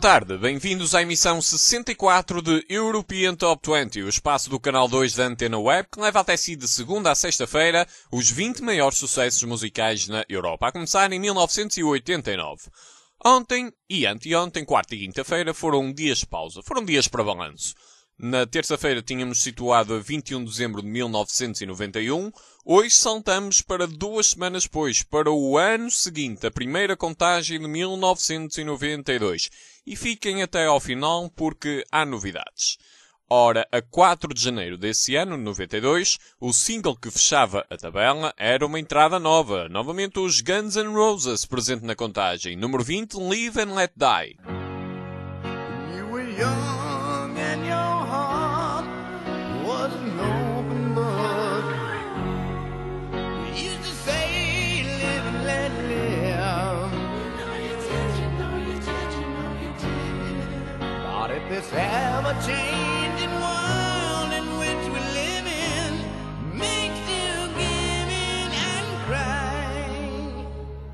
tarde, bem-vindos à emissão 64 de European Top 20, o espaço do canal 2 da Antena Web, que leva até si de segunda a sexta-feira os 20 maiores sucessos musicais na Europa, a começar em 1989. Ontem e anteontem, quarta e quinta-feira, foram dias de pausa, foram dias para balanço. Na terça-feira tínhamos situado a 21 de dezembro de 1991. Hoje saltamos para 2 semanas depois, para o ano seguinte, a primeira contagem de 1992. E fiquem até ao final porque há novidades. Ora, a 4 de janeiro desse ano, 92, o single que fechava a tabela era uma entrada nova. Novamente os Guns N' Roses presente na contagem. Número 20, Live and Let Die. You were young and your heart was an open book. You used to say, live and let live. You know you did. But if this ever-changing world in which we live in makes you give in and cry,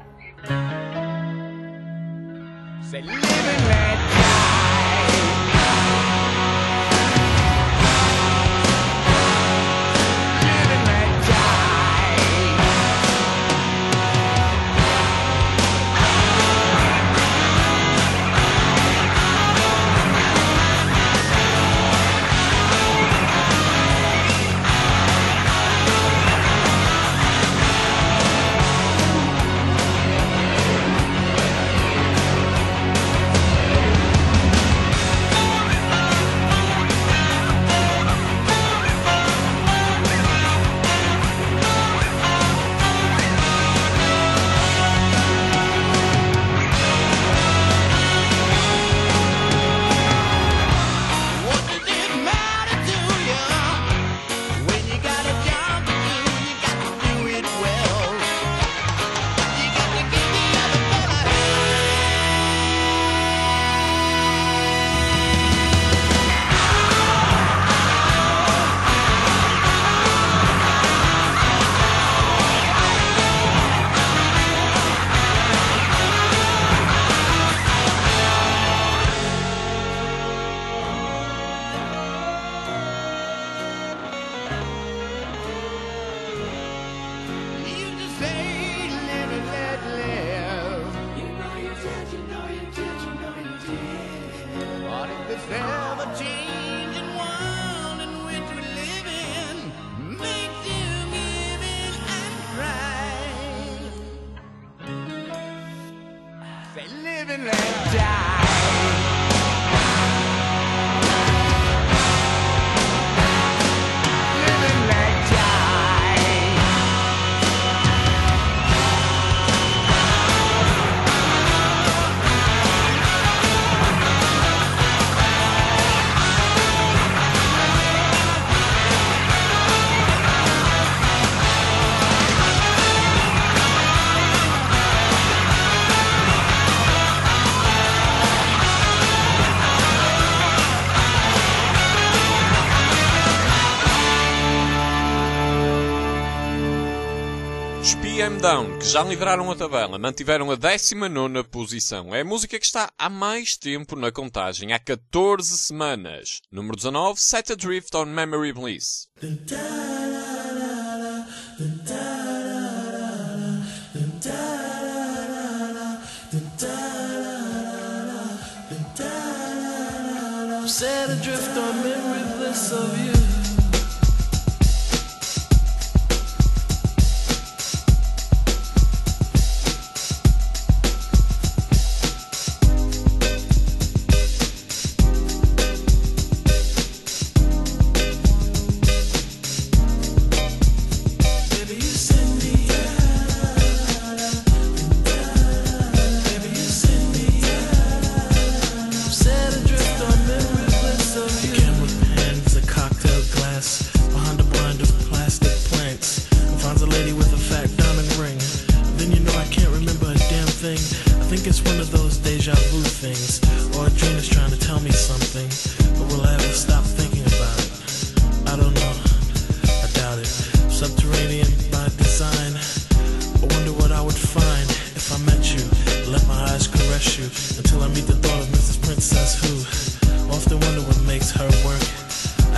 say live and let PM Down, que já lideraram a tabela, mantiveram a 19ª posição. É a música que está há mais tempo na contagem, há 14 semanas. Número 19, Set Adrift on Memory Bliss. Set adrift on memory bliss of you. Baby, you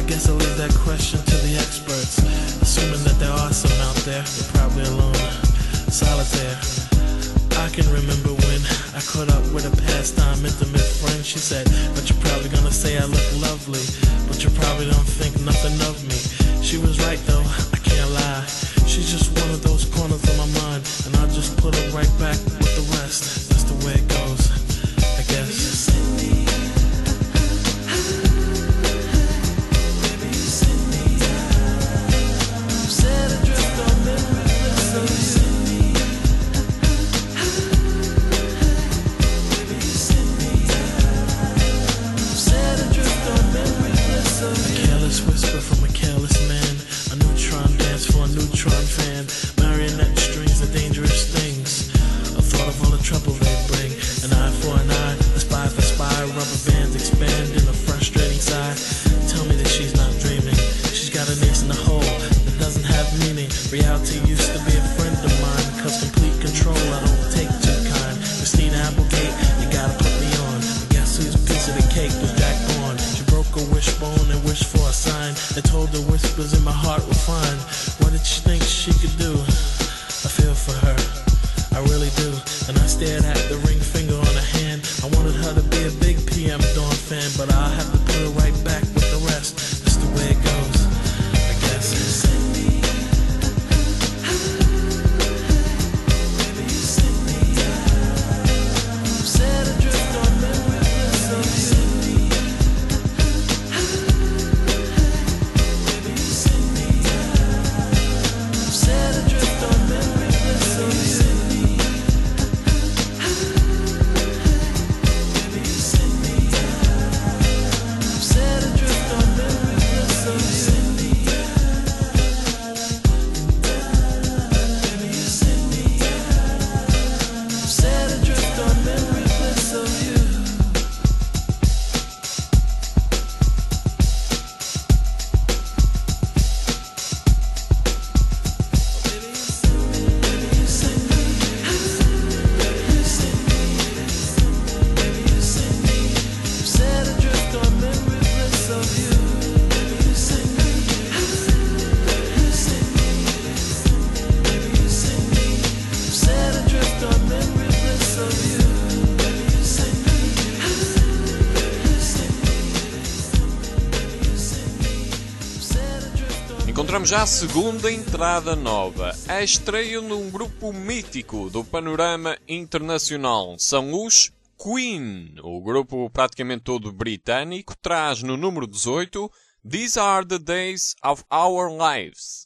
guess I'll leave that question to the experts. Assuming that there are some out there, they're probably alone, solitaire. I can remember when I caught up with a pastime intimate friend. She said, but you're probably gonna say I look lovely, but you probably don't think nothing of me. She was right though, I can't lie. She's just one of those corners of my mind, and I'll just put her right back with the rest. That's the way it goes, I guess. Whisper from a careless man, a neutron dance for a neutron fan. Marionette strings are dangerous things. A thought of all the trouble they bring. An eye for an eye, a spy for spy. Rubber bands expand in a frustrating sigh. Tell me that she's not dreaming. She's got an ace in the hole that doesn't have meaning. Reality used to be a friend of mine, cause complete control I don't take too kind. Christina Applegate, you gotta put me on. Guess whose piece of the cake was Jack Bourne? She broke a wishbone and wished for a sign. I told the whispers in my heart were fine. What did she think she could do? I feel for her, I really do. And I stared at the ring finger on her hand. I wanted her to be a big PM Dawn fan, but I'll have to put her right back with the rest. That's the way it goes, I guess. Encontramos já a segunda entrada nova, a estreia num grupo mítico do panorama internacional. São os Queen. O grupo praticamente todo britânico traz no número 18 These Are the Days of Our Lives.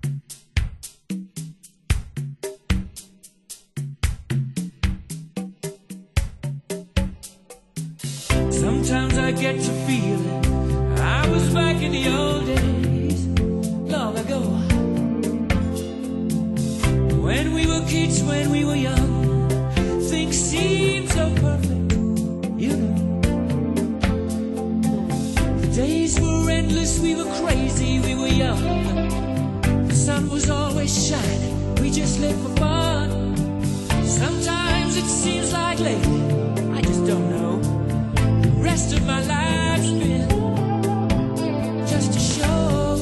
Sometimes I get to feeling I was back in the old days, long ago. When we were kids, when we were young, things seemed so perfect, you know. The days were endless, we were crazy, we were young. The sun was always shining, we just lived for fun. Sometimes it seems like lately, I just don't know. The rest of my life's been just a show.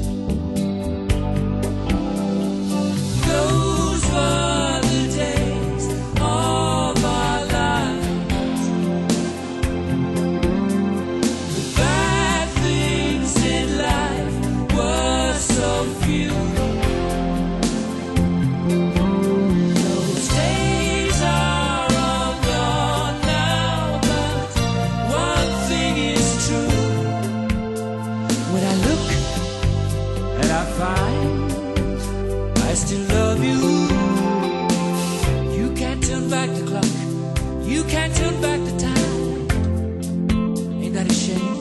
Those were the days of our lives. The bad things in life were so few. Those days are all gone now, but one thing is true. When I look and I find I still love you. You can't turn back the clock, you can't turn back the time. Ain't that a shame?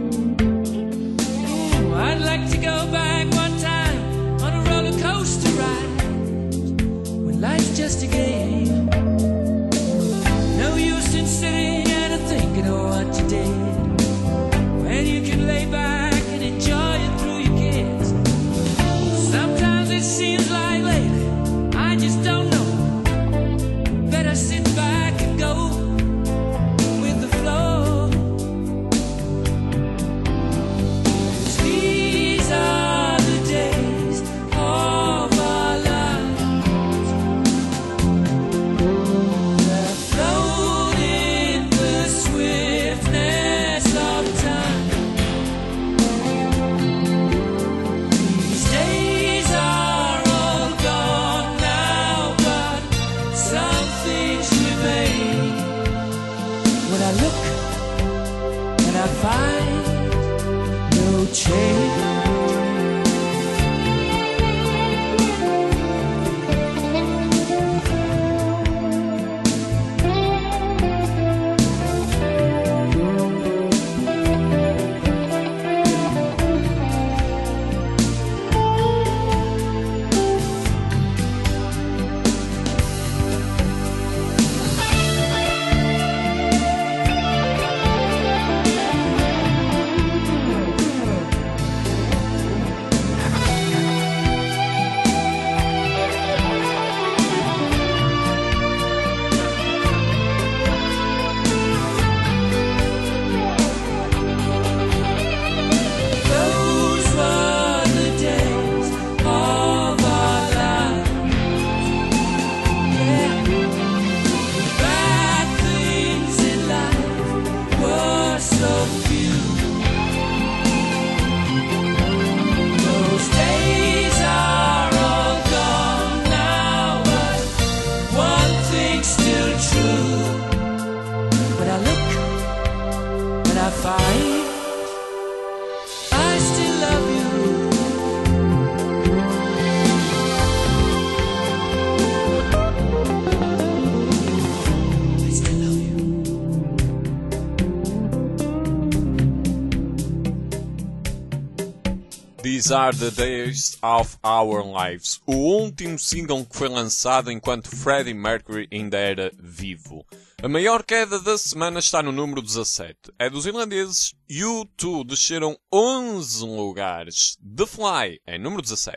Oh, I'd like to go back one time on a roller coaster ride, when life's just a game. No use in sitting and thinking of what you did, when you can lay back and enjoy it through your kids. Sometimes it seems like lately, I just don't know. Better sit back and go with the flow. 'Cause shame. These Are the Days of Our Lives, o último single que foi lançado enquanto Freddie Mercury ainda era vivo. A maior queda da semana está no número 17. É dos irlandeses U2, desceram 11 lugares. The Fly é número 17.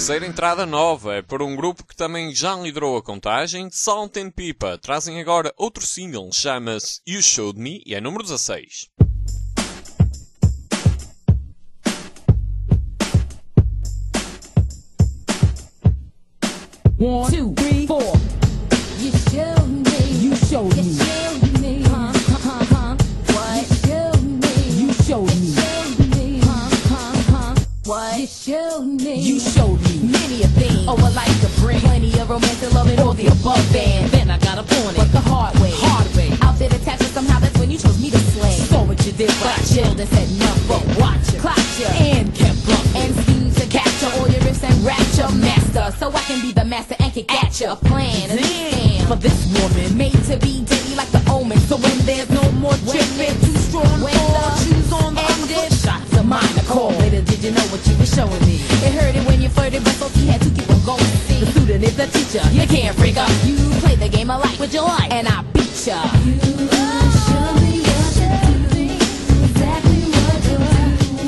terceira entrada nova é para um grupo que também já liderou a contagem, Salt and Pepper. Trazem agora outro single, chama-se You Showed Me e é número 16. 1, 2, 3, 4. You showed me. You showed me. You showed me. What? You showed me. You showed me. What? You showed me. You showed me many a thing. Oh, I like to bring plenty of romance and love and all the above. Then I got up on it, but the hard way. Hard way. Outfit attached, but somehow that's when you chose me to slay. Saw what you did, but I chilled and said nothing. Watch ya, clocked ya, and kept bluffing. And schemes to capture all your riffs and rapture, master, so I can be the master and kick at ya. A plan, a stand for this woman, made to be daily like the omen. So when there's no more tripping, too strong, when the shoes on the ended, shots of mine are cold. Later, did you know what you were showing me? It hurted when you flirted, but so he had to keep on going. See, the student is the teacher. You can't break up. You play the game I like with your life, and I beat ya. You show me what to do, exactly what to do.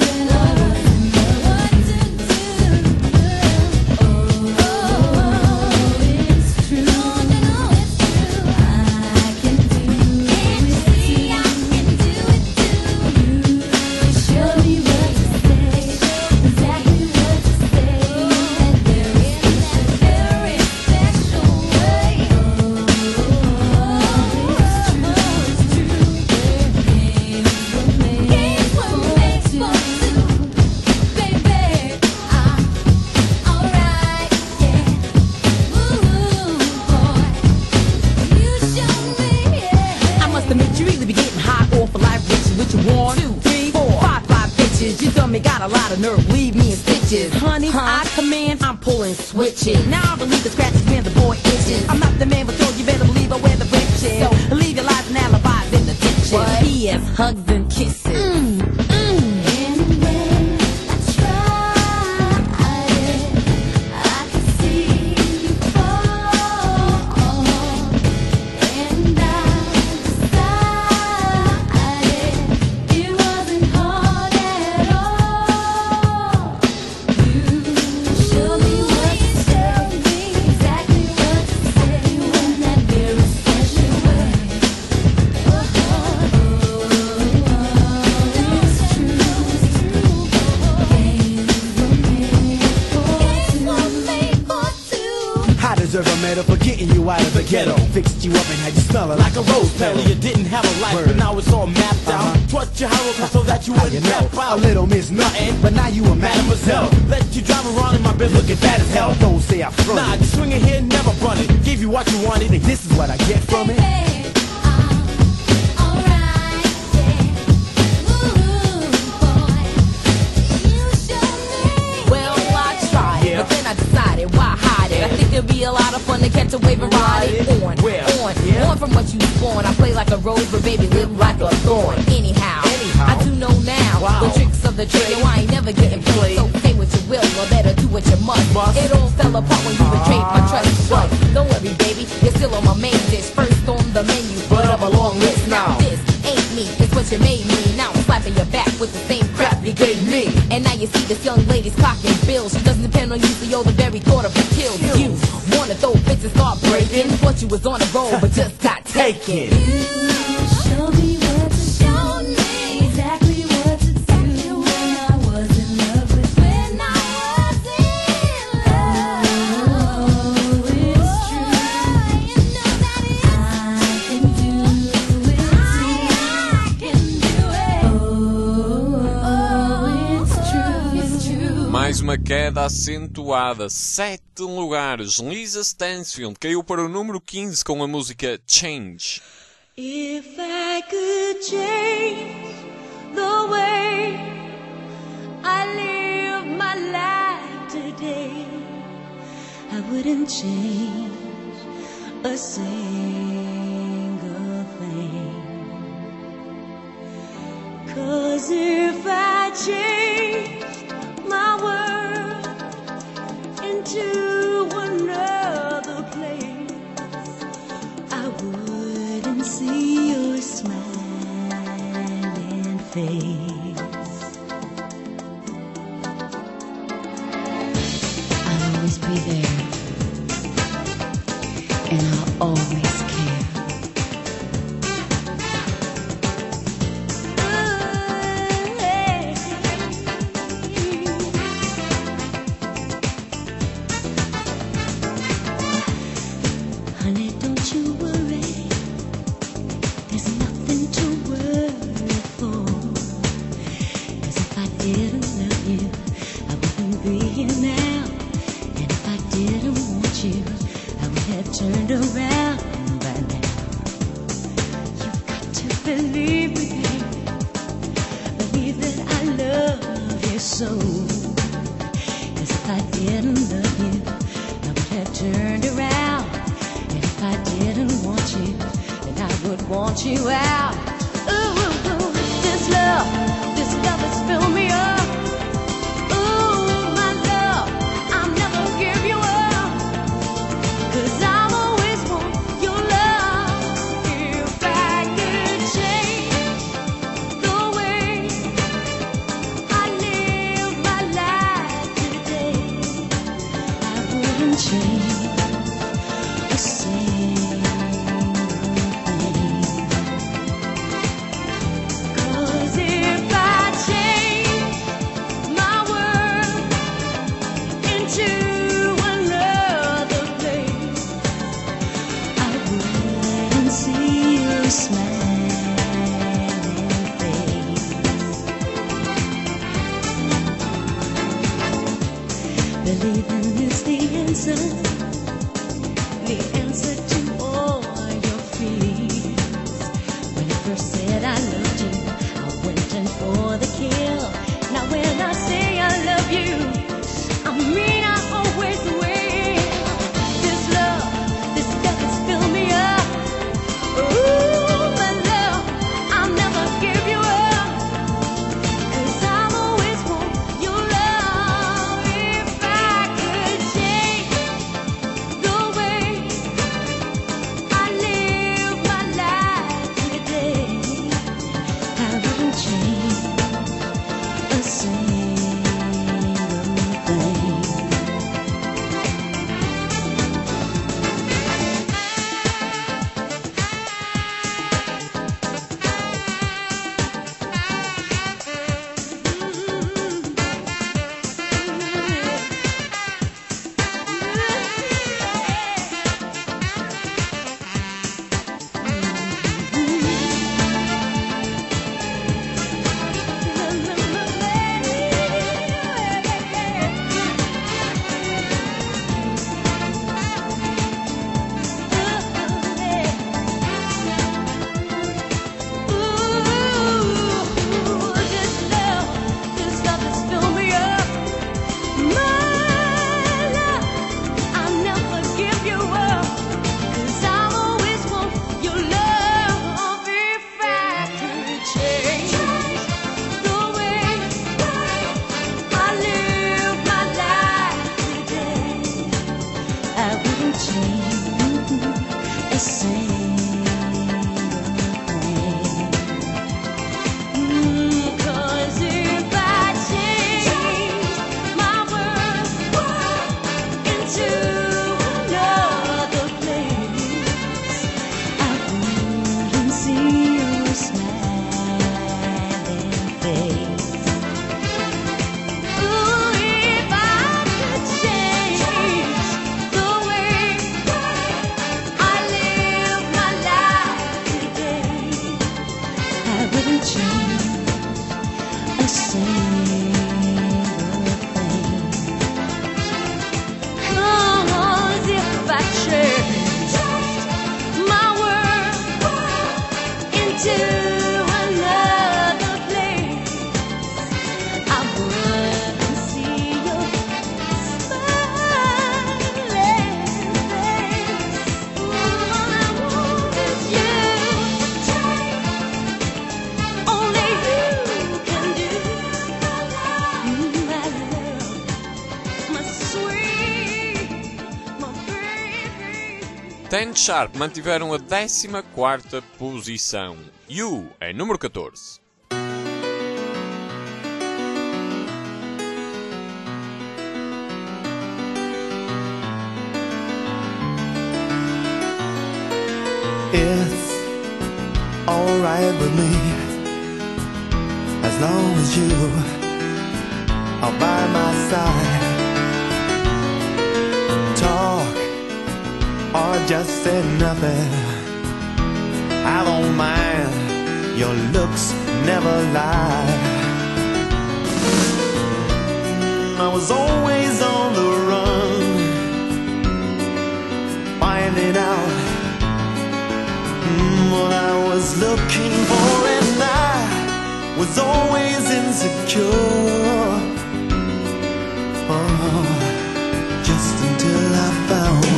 Got a lot of nerve, leave me in stitches. Honey, I command, I'm pulling switches. Now I believe the scratches when the boy itches. I'm not the man for sure, you better believe I wear the riches. So leave your lies and alibis in the ditches. What? P.S. hugs and kisses. For getting you out of the ghetto, fixed you up and had you smelling like a rose petal. You didn't have a life, but now it's all mapped out. Trust your hieroglyphs so that you wouldn't map out. A little miss nothing, but now you a mademoiselle. Let you drive around in my biz looking fat as hell. Don't say I front. Nah, just swing it here, never run it. Gave you what you wanted, and this is what I get from it. But then I decided, why hide it? I think it'd be a lot of fun to catch a wave and ride it. On from what you spawn. I play like a rose, but baby, live like a thorn. Anyhow, I do know now the tricks of the trade. Yo, I ain't never getting played. So say what you will, or better do what you must. It all fell apart when you betrayed my trust. But don't worry, baby, you're still on my main dish. First on the menu, but of a long list. Now this ain't me, it's what you made me. Now I'm slapping your back with the same crap you gave me. And now you see this young lady's clocking bills. She doesn't depend on you, so yo, the very thought of her kills you. Wanna throw fits and start breaking. Thought you was on the road, but just got taken. You show me what to show me, exactly what to do when I was in love with. When I was in love, it's true. You know that I can do it too. I can do it. Oh, it's true, it's true. Mais uma queda acentuada, 7 lugares. Lisa Stansfield caiu para o número 15 com a música Change. If I could change the way I live my life today, I wouldn't change a single thing. 'Cause if I changed my world into another place, I wouldn't see your smiling face. I be there, and I'll always care. Honey, don't you worry, there's nothing to worry for. 'Cause if I didn't love you, I wouldn't be here now. And if I didn't want you, I would have turned around by now. You've got to believe me, believe that I love you so. 'Cause if I didn't love you, I would have turned around. And if I didn't want you, then I would want you out. Ooh, this love has filled me up. Ooh, my love, I'll never give you up. 'Cause I'll always want your love. If I could change the way I live my life today, I wouldn't change a single thing. 'Cause if I change my world into another place, I wouldn't see your smiling face. Believing is the answer to all your fears. When I first said I loved you, I went in for the kill. Now when I say I love you, I mean I always will. This love has filled me up. Ooh, my love, I'll never give you up. 'Cause I'll always want your love. If I could change the way I live my life today, I wouldn't change a single thing. This love has filled me up. My love, I'll never give you up. 'Cause I'll always want your love. If I could change the way I live my life today, I wouldn't change a single thing. 'Cause if I change my world into another place, I wouldn't see your smiling face. Ooh, if I could change the way I live my life today, I wouldn't change a single thing. 'Cause if I change my world into another place, I wouldn't see your smiling face. All I want is you. Only you can do. My love, my sweet, my baby. Ten Sharp mantiveram a 14ª posição. You é número 14. It's alright with me, as long as you are by my side. Talk or just say nothing, I don't mind, your looks never lie. I was always on the run, finding out what I was looking for, and I was always insecure. Oh, just until I found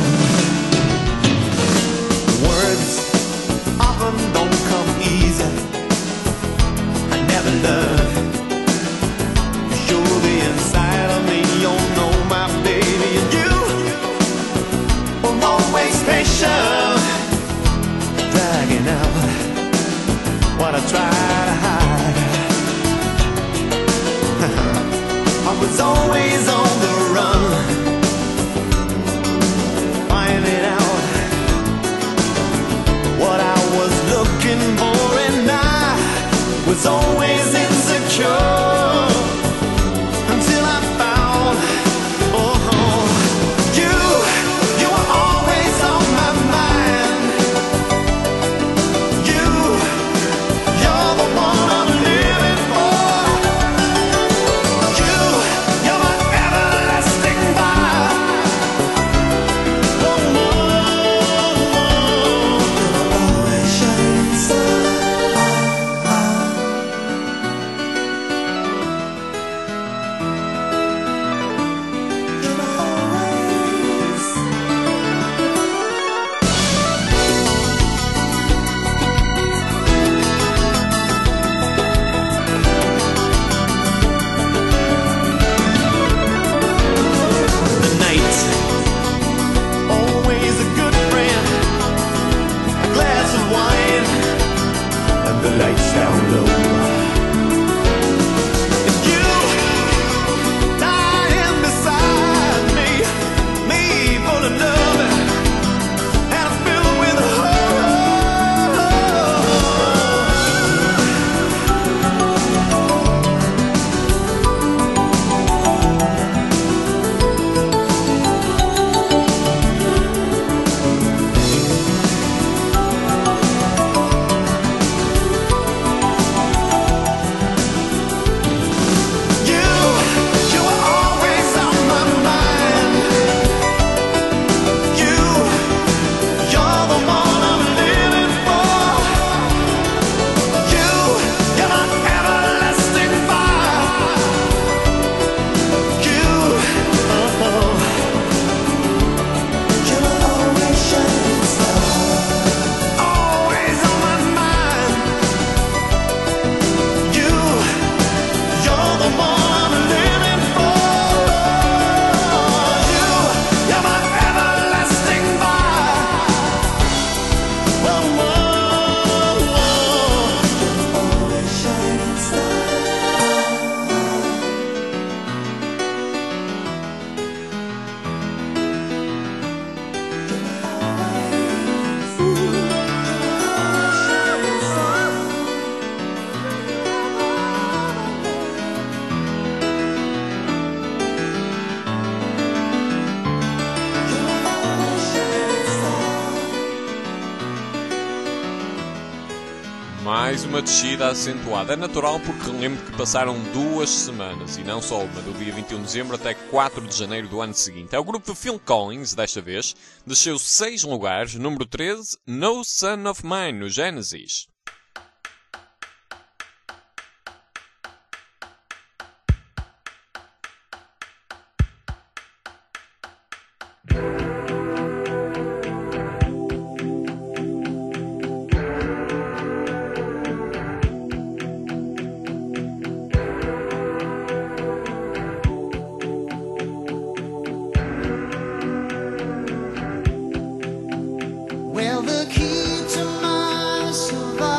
words often don't come easy. I never learned to show the inside of me. You know, my baby, and you were always patient, dragging out what I try to hide. I was always on the run, finding out what I was looking for, and I was always insecure until I found, oh, you were always on my mind. You're the one I'm living for. You're my everlasting fire. Oh, always shining star. You're always. The night, always a good friend, a glass of wine, and the lights down low. And you lying beside me full of love, and I'm filled with horror. You were always on my mind. You're the one I'm living for. You're my everlasting fire. You're always shining star. Always on my mind. You're the one I'm living for. You're my everlasting fire. Always shining star. Mais uma descida acentuada. É natural porque lembro que passaram 2 semanas, e não só uma, do dia 21 de dezembro até 4 de janeiro do ano seguinte. É o grupo de Phil Collins, desta vez, desceu 6 lugares, número 13, No Son of Mine, no Genesis. Well, the key to my survival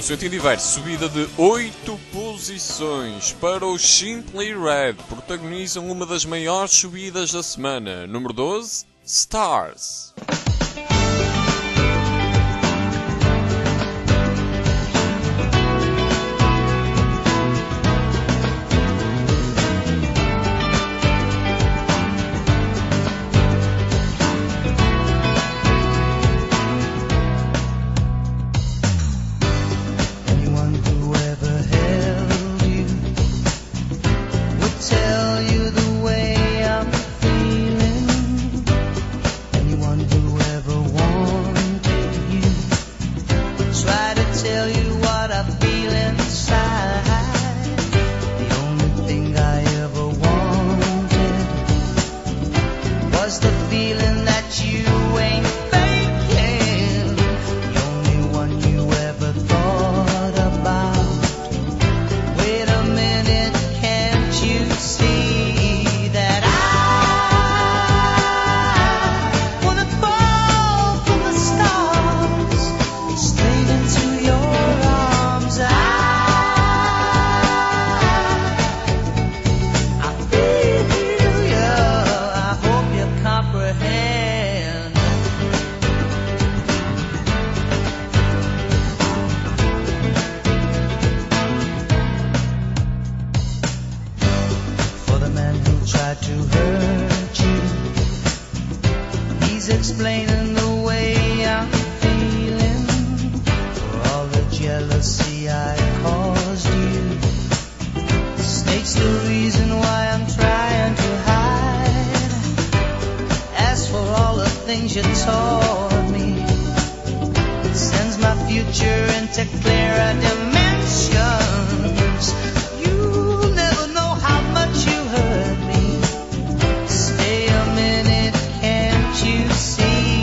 sentido inverso, subida de 8 posições para os Simply Red, protagonizam uma das maiores subidas da semana. Número 12, Stars. Explaining the way I'm feeling for all the jealousy I caused you. States the reason why I'm trying to hide. As for all the things you taught me, sends my future into clearer dimensions. You'll never know how much you hurt me. Stay a minute, can't you see?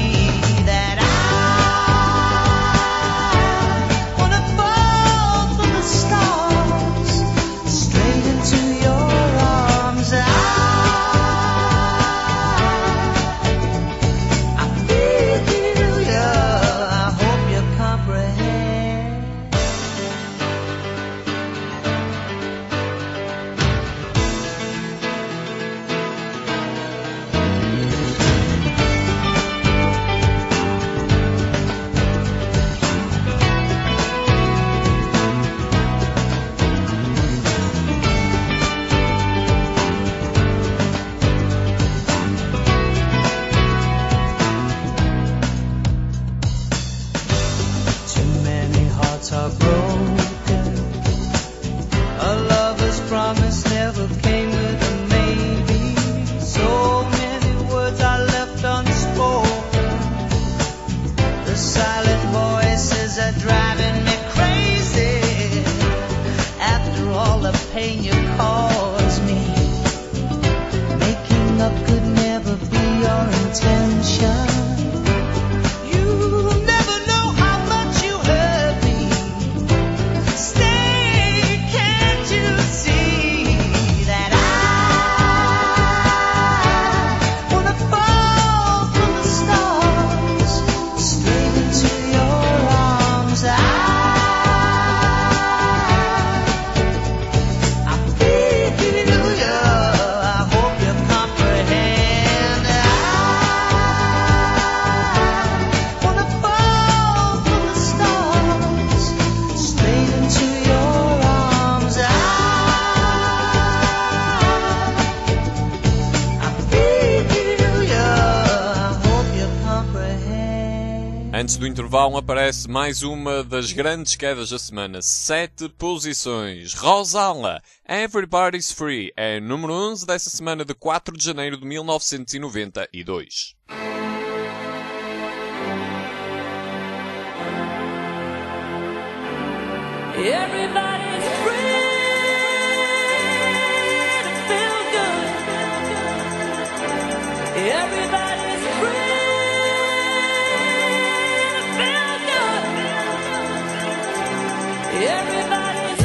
Antes do intervalo aparece mais uma das grandes quedas da semana. 7 posições. Rosala, Everybody's Free, é número 11 dessa semana de 4 de janeiro de 1992. Everybody's free to feel good. Everybody's free to feel good. Everybody's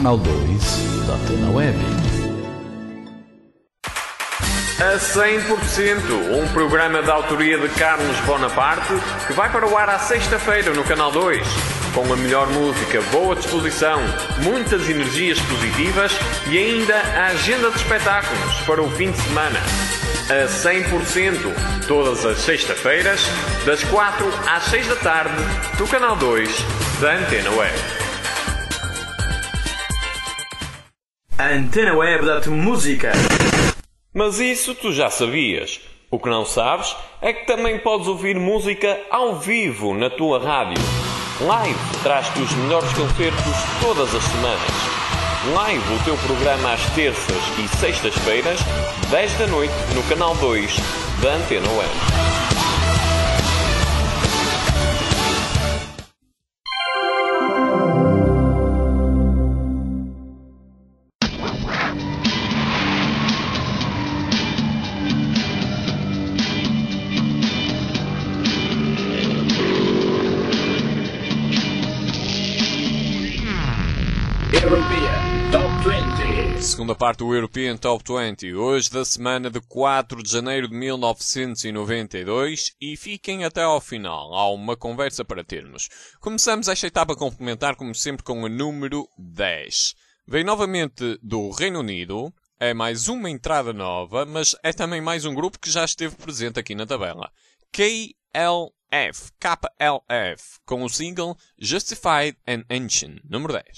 canal 2 da Antena Web. A 100%, um programa de autoria de Carlos Bonaparte que vai para o ar à sexta-feira no Canal 2. Com a melhor música, boa disposição, muitas energias positivas e ainda a agenda de espetáculos para o fim de semana. A 100%, todas as sextas-feiras, das 4 às 6 da tarde, no Canal 2 da Antena Web. A Antena Web dá-te música. Mas isso tu já sabias. O que não sabes é que também podes ouvir música ao vivo na tua rádio. Live traz-te os melhores concertos todas as semanas. Live, o teu programa às terças e sextas-feiras, 10 da noite, no Canal 2 da Antena Web. Segunda parte do European Top 20, hoje da semana de 4 de janeiro de 1992, e fiquem até ao final, há uma conversa para termos. Começamos esta etapa a complementar, como sempre, com o número 10. Vem novamente do Reino Unido, é mais uma entrada nova, mas é também mais um grupo que já esteve presente aqui na tabela. KLF, com o single Justified and Ancient, número 10.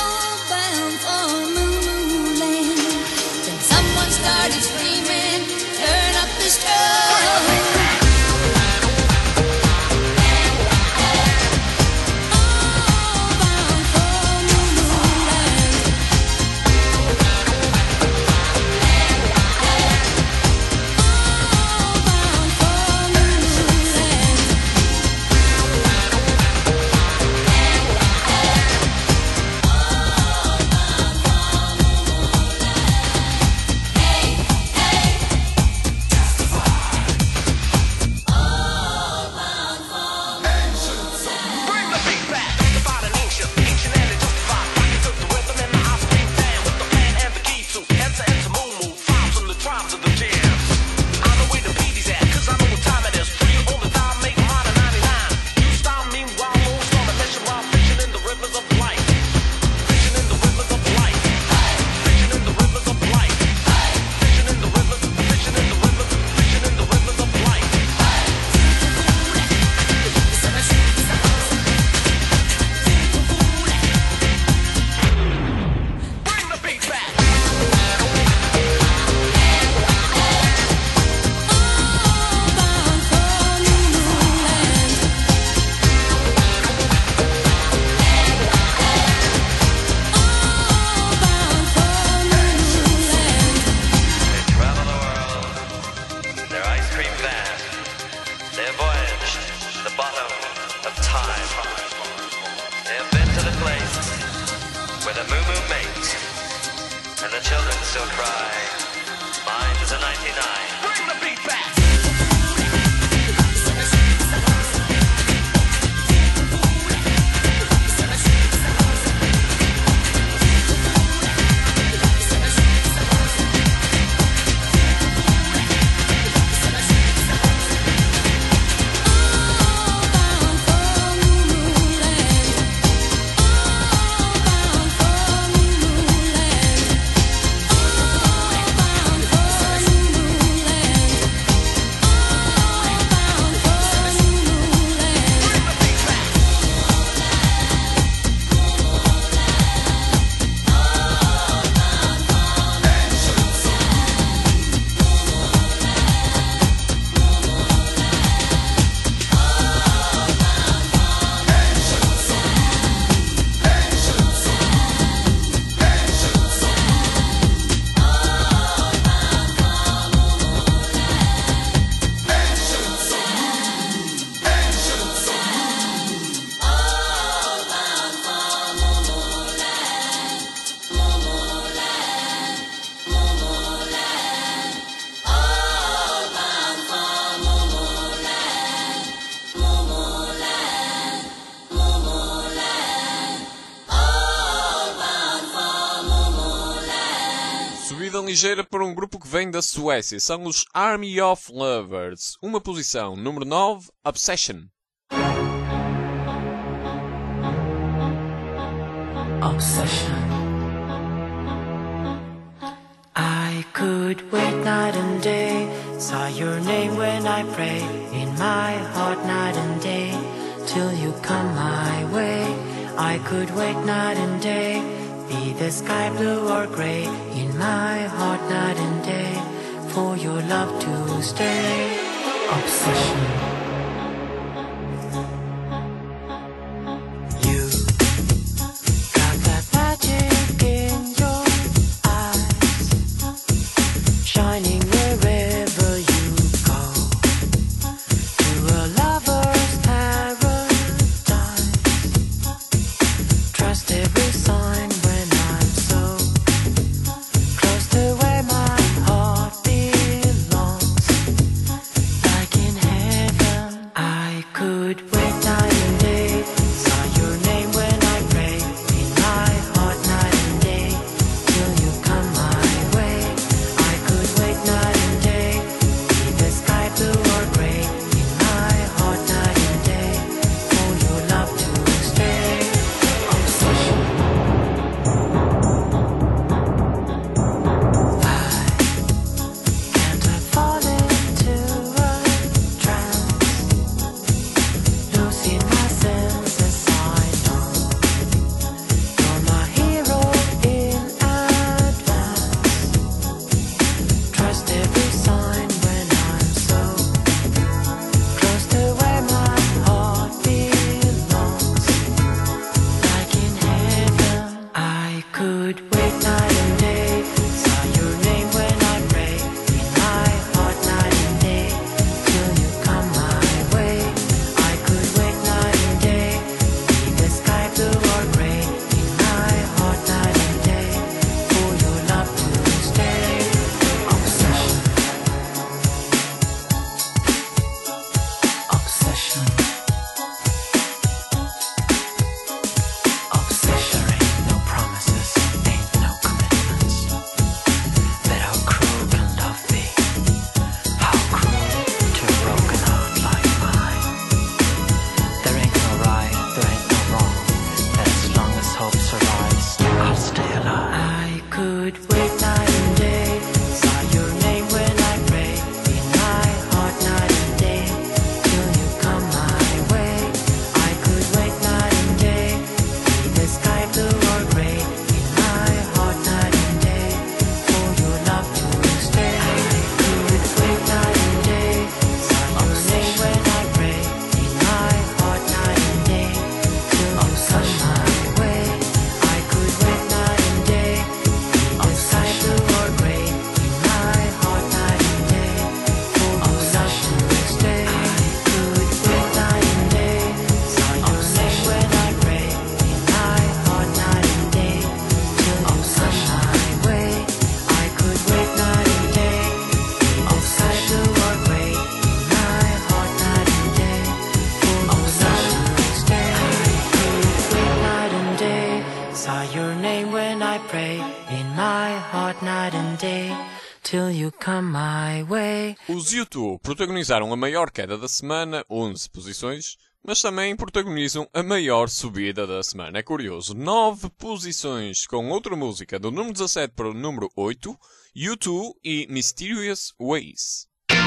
Started screaming children still cry. Mine is a 99. Bring the beat back! Subida ligeira para um grupo que vem da Suécia. São os Army of Lovers. Uma posição, número 9, Obsession. Obsession. I could wait night and day, saw your name when I pray, in my heart night and day, till you come my way. I could wait night and day, be the sky blue or grey, in my heart night and day, for your love to stay. Obsession. my heart night and day till you come my way. Os U2 protagonizaram a maior queda da semana, 11 posições, mas também protagonizam a maior subida da semana. É curioso, 9 posições com outra música do número 17 para o número 8, U2 e Mysterious Ways.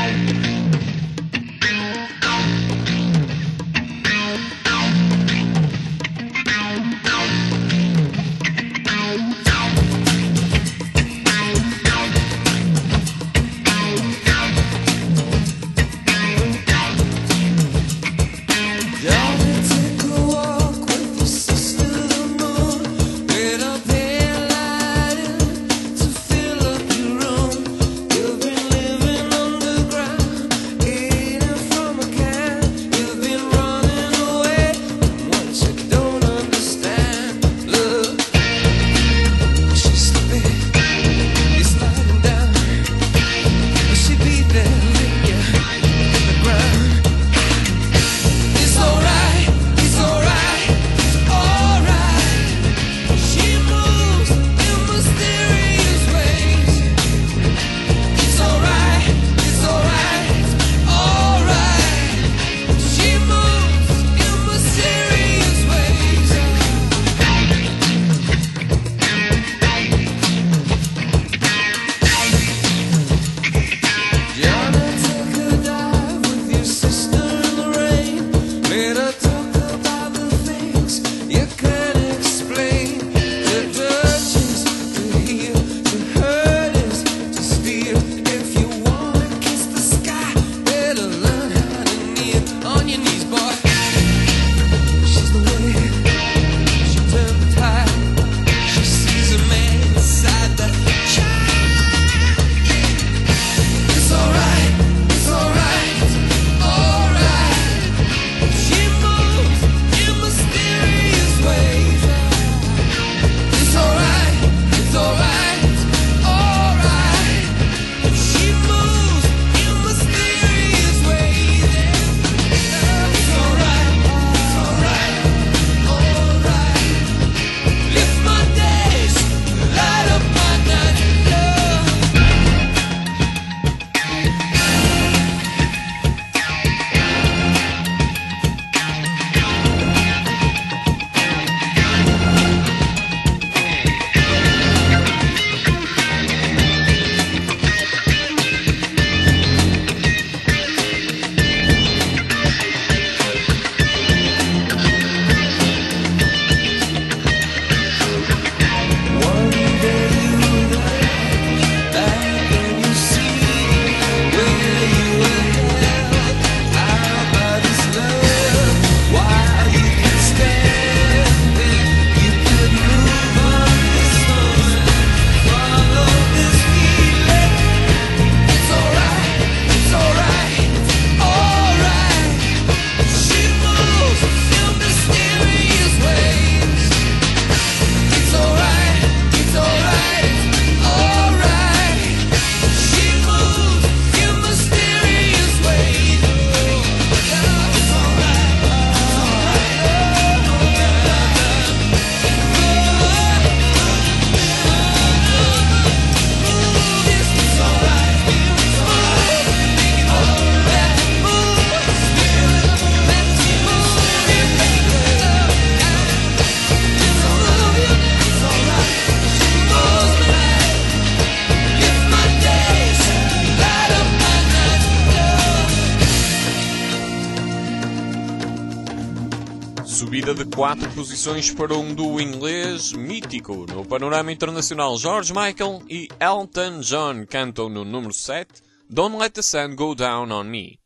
Subida de 4 posições para um duo inglês mítico. No panorama internacional, George Michael e Elton John cantam no número 7, Don't Let the Sun Go Down on Me.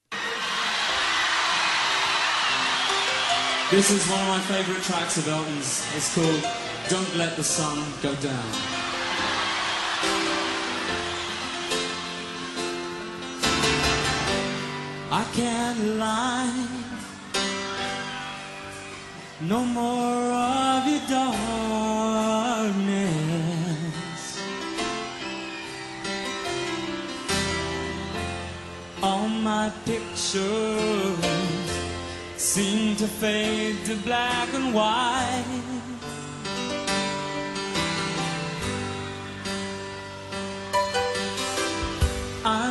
This is one of my favourite tracks of Elton's. It's called Don't Let the Sun Go Down. I can't lie, no more of your darkness. All my pictures seem to fade to black and white.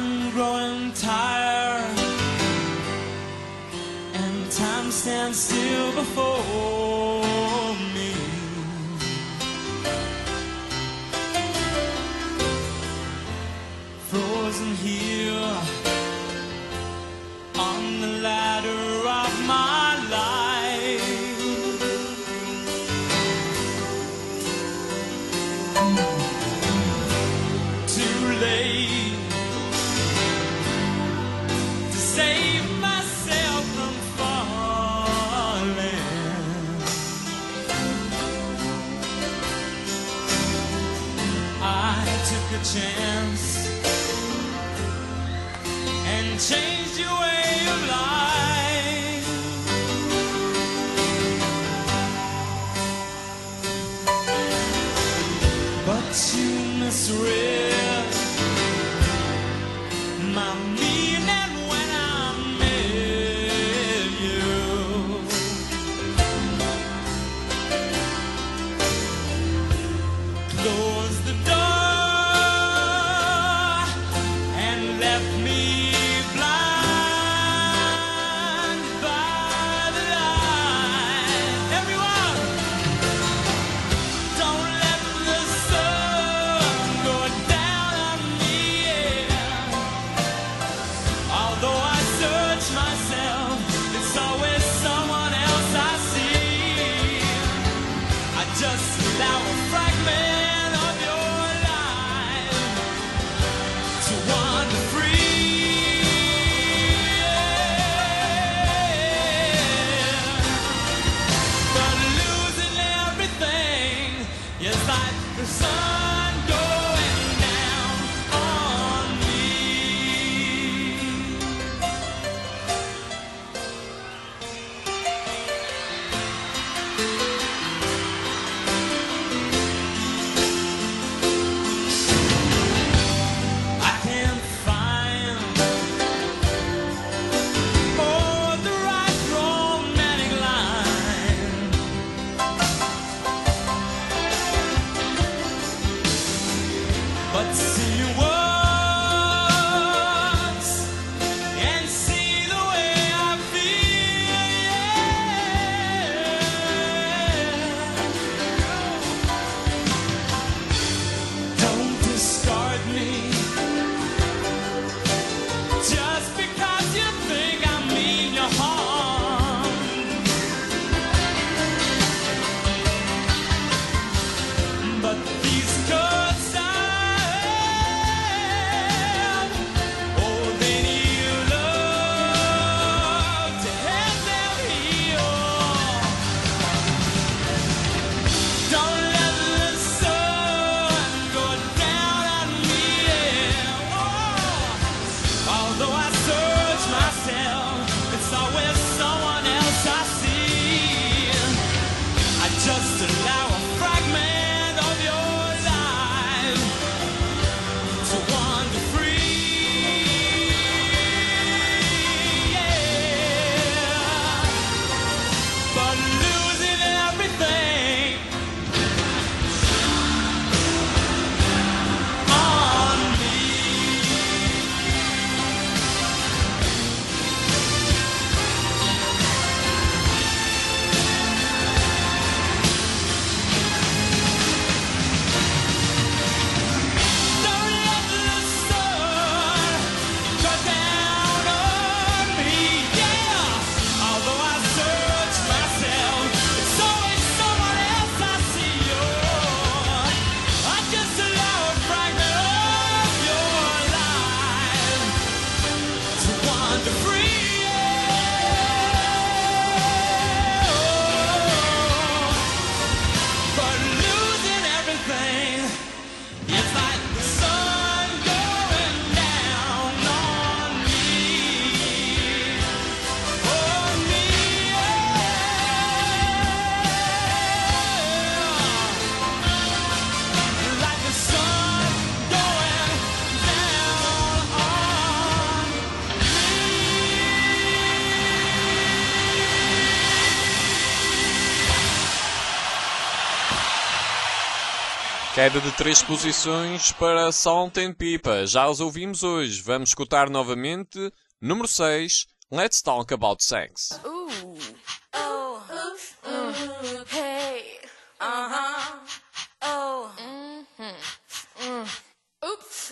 I'm growing tired, and time stands still before me. Frozen here on the ladder of my life. Too late to save myself from falling. I took a chance and changed your way of life. But you misread my meaning when I met you. Close the door and left me blind by the light. Everyone, don't let the sun go down on me. Although I search myself, it's always someone else I see. I just allow a fragment of your life to wander free. But losing everything is like the sun going down on me. I can't find the right romantic line. But see you once and see the way I feel. Don't discard me just because you think I mean you harm. But these cuts I have, oh, they need love to help them heal. Don't let the sun go down on me. Oh, although I search myself, it's always someone else I see. I just allow a fragment of your life to wander free. Yeah. But losing everything on me. Don't let the sun go down on me. Yeah. Although I search myself, it's always someone else I see. Oh, I just allow a fragment of your life to wander free. But losing everything, it's like the sun going down on me. On me, yeah. Like the sun going down on me. Queda de 3 posições para Salt and Pepper. Já os ouvimos hoje. Vamos escutar novamente. Número 6, Let's Talk About Sex. Hey, oh, oops.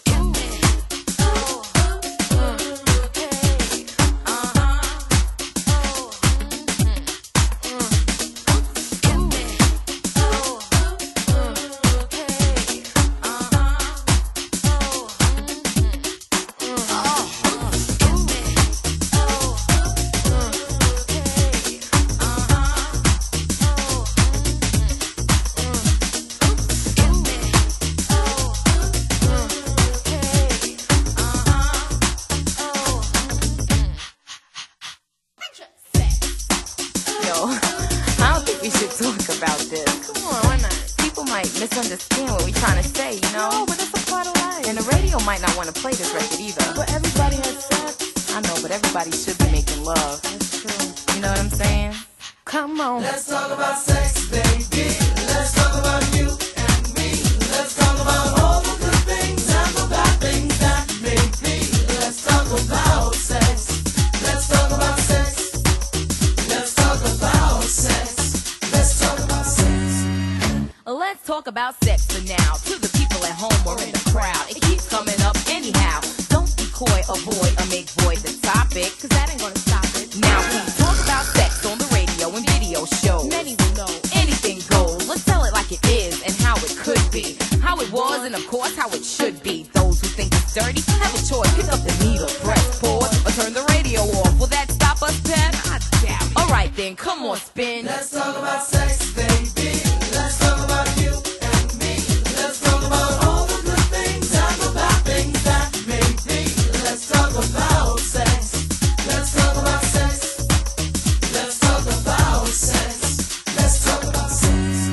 Misunderstand what we're trying to say, you know? No, but it's a part of life. And the radio might not want to play this record either. But everybody has sex. I know, but everybody should be making love. That's true. You know what I'm saying? Come on. Let's talk about sex, baby. Let's talk about you and me. Let's talk about all the good things and the bad things that may be. Let's talk about sex. Let's talk about sex. Let's talk about sex. Let's talk about sex. Let's talk about sex for now. To the people at home or in the crowd, it keeps coming up anyhow. Don't be coy, avoid, or make void the topic, cause that ain't gonna stop it. Now we talk about sex on the radio and video shows. Many will know anything goes. Let's tell it like it is and how it could be. How it was and of course how it should be. Those who think it's dirty, have a choice. Pick up the needle, press pause, or turn the radio off. Will that stop us, Pep? I doubt it. Alright then, come on, spin. Let's talk about sex, baby. Let's talk about you and me. Let's talk about all the good things and the bad things that may be. Let's talk about sex. Let's talk about sex. Let's talk about sex. Let's talk about sex.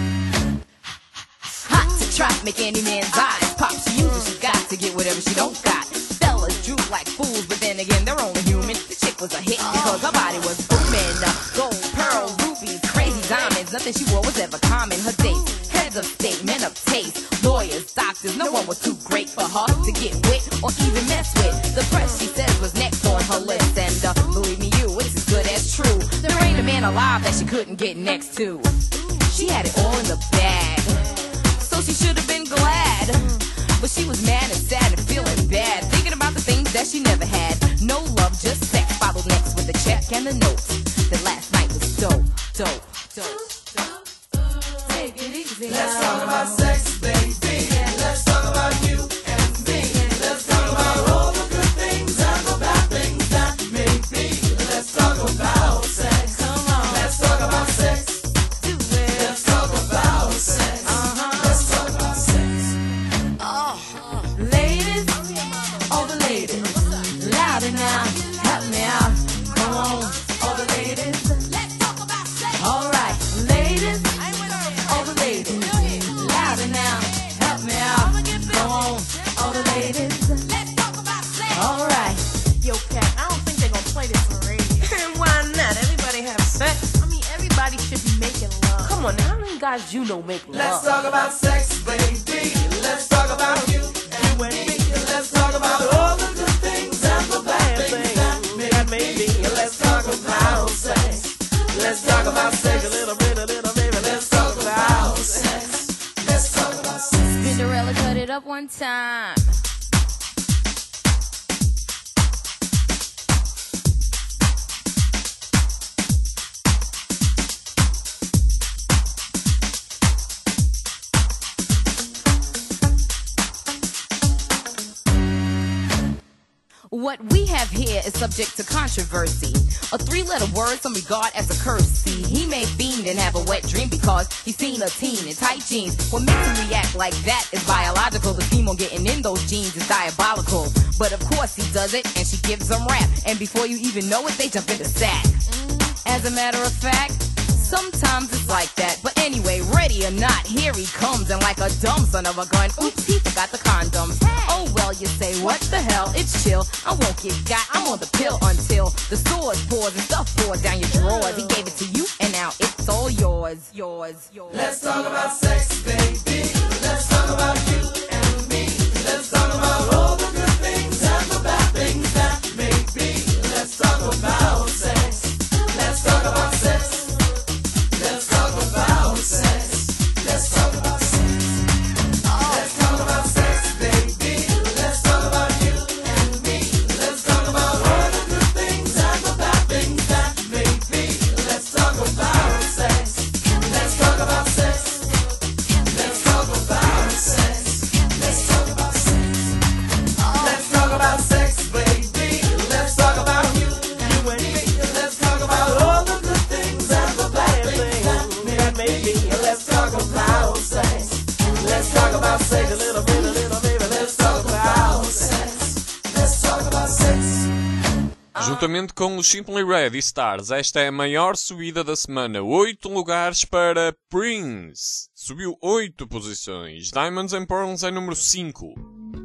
Hot to trap, make any man's eyes pop. She uses she got to get whatever she don't got. Fellas droop like fools, but then again, they're only human. The chick was a hit because her body was booming. Gold, pearl, rubies, crazy diamonds. Nothing she wore was ever common. Her dates, heads of state, men of taste, lawyers, doctors. No one was too great for her to get with or even mess with. The press, she says, was next on her list. And believe me, you, it's as good as true. There ain't a man alive that she couldn't get next to. She had it all in the bag, so she should have been glad. But she was mad and sad and feeling bad, thinking about the things that she never had. No love, just sex. Followed next with the check and the note. That last night was dope, dope, dope. Take it easy. Let's talk about sex, baby. Let's talk about you and me. Let's talk about all the good things and the bad things that may be. Let's talk about sex. Come on. Let's talk about sex. Do it. Let's talk about sex. Let's talk about sex. Ladies, all the ladies, louder now, help me out. Come on, all the ladies. Let's talk about sex. All right, ladies, all the ladies, louder now, help me out. Come on, all the ladies. Let's talk about sex. All right. Yo, Cat, I don't think they're gonna play this on radio. Why not? Everybody have sex. I mean, everybody should be making love. Come on, now, how many guys you know make love? Let's talk about sex, baby. Let's talk about you and me. Let's talk about all the good things and the bad things that may be. Let's talk about sex. Let's talk about sex. A little baby. Let's talk about sex. Let's talk about sex. Cinderella cut it up one time. What we have here is subject to controversy. A three-letter word some regard as a curse. See, he may fiend and have a wet dream because he's seen a teen in tight jeans. What makes him react like that is biological. The scheme on getting in those jeans is diabolical. But of course he does it, and she gives him rap. And before you even know it, they jump into sack. As a matter of fact, Sometimes it's like that, but anyway, ready or not, here he comes, and like a dumb son of a gun, oops, he forgot the condoms. Oh well, you say, what the hell, it's chill, I won't get got, I'm on the pill until the sword pours and stuff pours down your drawers. He gave it to you, and now it's all yours. Let's talk about sex, baby. Let's talk about you and me. Let's talk about all the good things and the bad things that may be. Let's talk about sex. Let's talk about sex. Let's talk about sex. Let's talk about sex. Let's talk about sex, baby. Let's talk about you and me. Let's talk about all the good things and the bad things that may be. Let's talk about sex. Let's talk about sex. Let's talk about sex. Let's talk about sex. Let's talk about sex, baby. Let's talk about you and me. Let's talk about all the good things and the bad things that may be. Let's talk about sex. Let's talk about sex. A little baby. Let's talk about sex. Let's talk about sex. Juntamente com os Simply Red e Stars, esta é a maior subida da semana. 8 lugares para Prince. Subiu 8 posições. Diamonds and Pearls é número 5.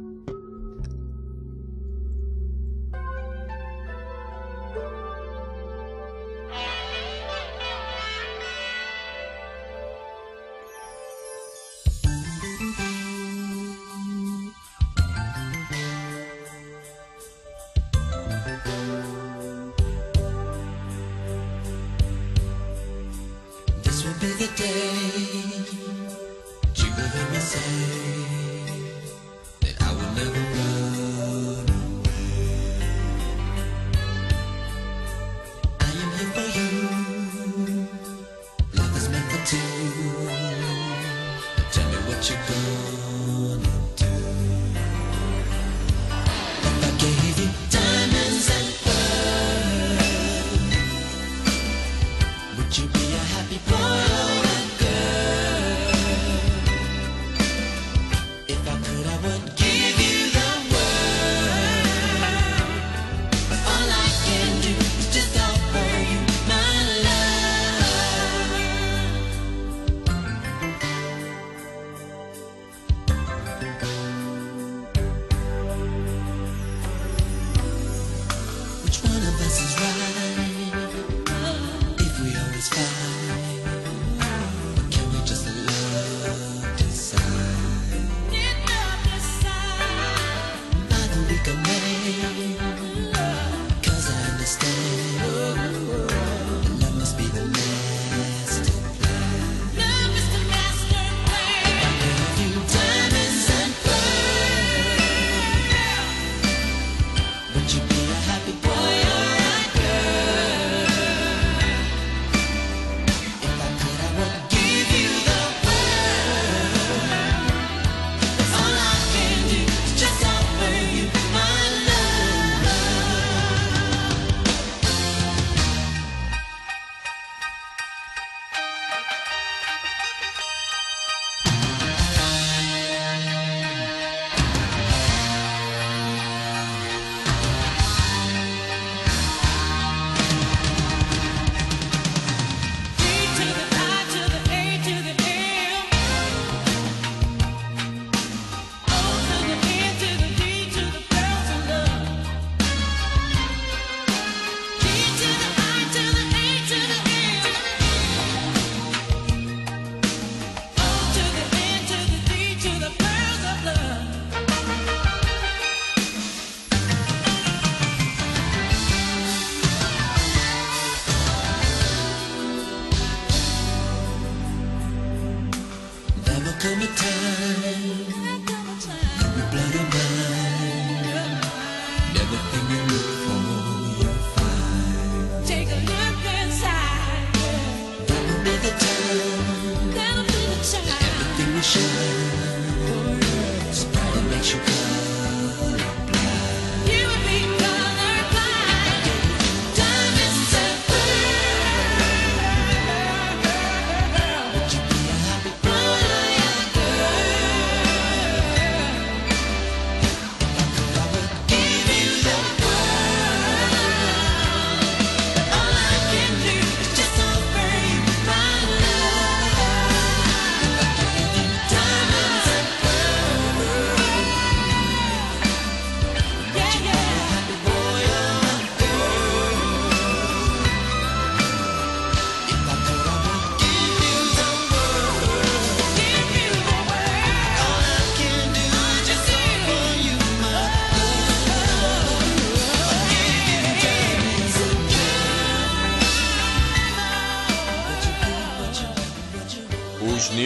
This will be the day that you will hear me say that I will never run away. I am here for you. Love is meant for two. Tell me what you're gonna do. If I gave you diamonds and pearls, would you be a happy boy or a girl?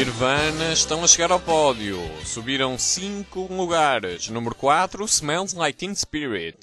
Nirvana estão a chegar ao pódio. Subiram 5 lugares. Número 4, Smells Like Teen Spirit.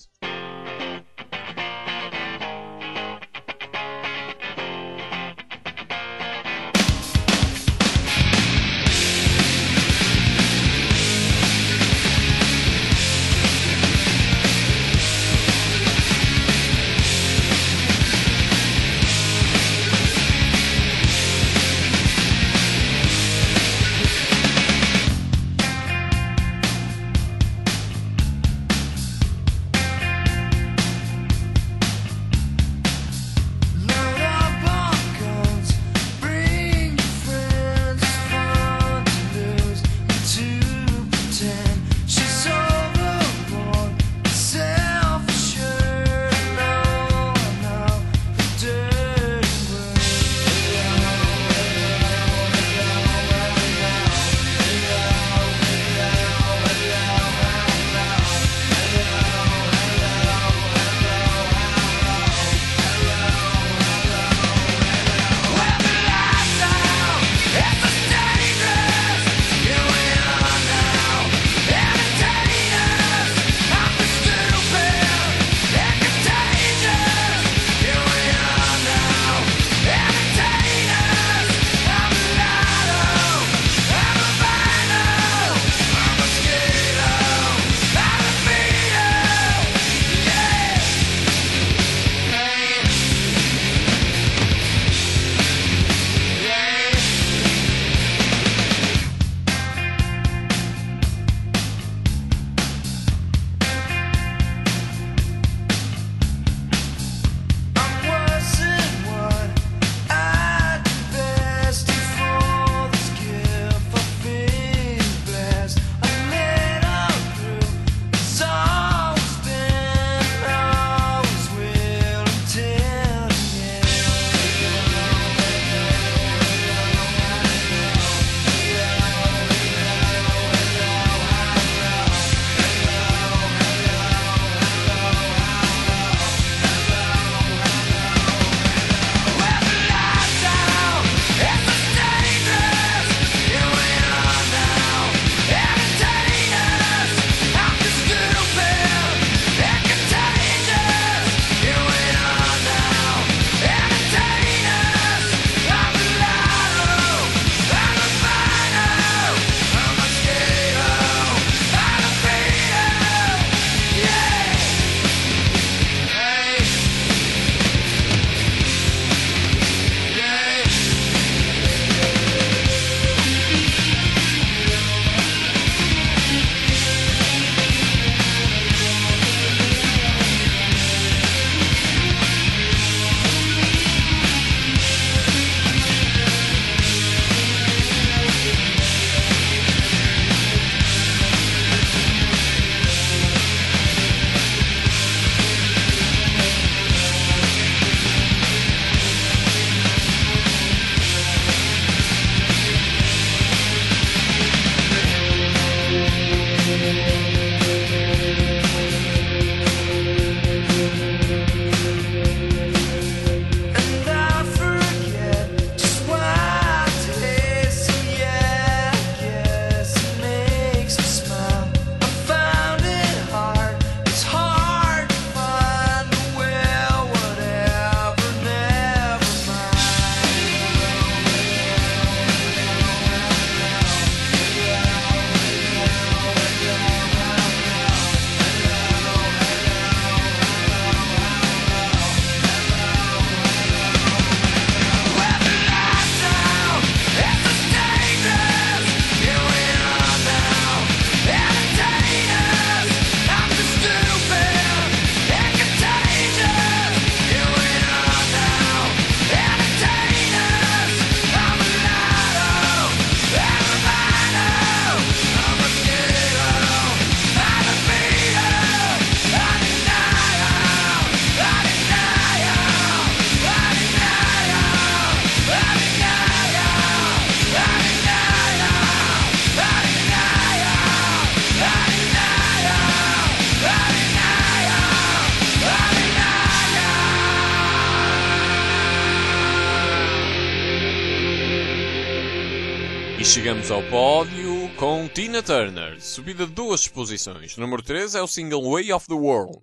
chegamos ao pódio com Tina Turner, subida de 2 posições. Número 3 é o single Way of the World.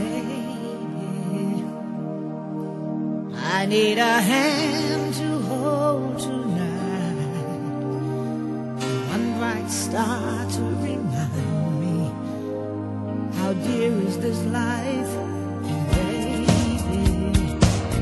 I need a hand to hold tonight, one bright star to remind me how dear is this life, baby.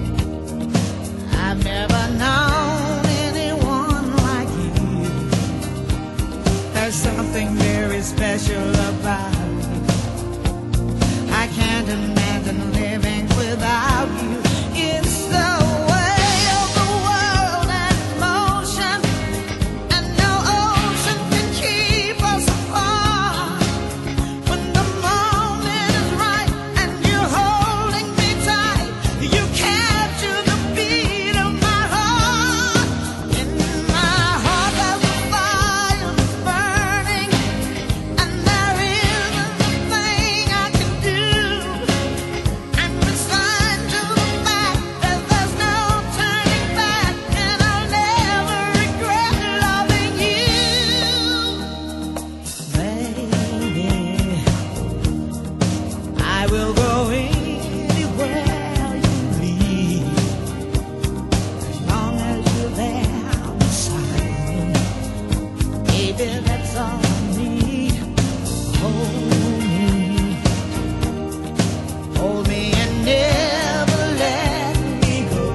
I've never known anyone like you. There's something very special about you. I can't imagine living without you. It's the way of the world and its motion, and no ocean can keep us apart. When the moment is right and you're holding me tight, you capture the beat of my heart. In my heart there's a fire that's burning, and there isn't a thing I can do. I'm resigned to the fact that there's no turning back, and I'll never regret loving you, baby. I will go anywhere you lead, as long as you're there beside me. Baby, that's all I need. Hold me and never let me go.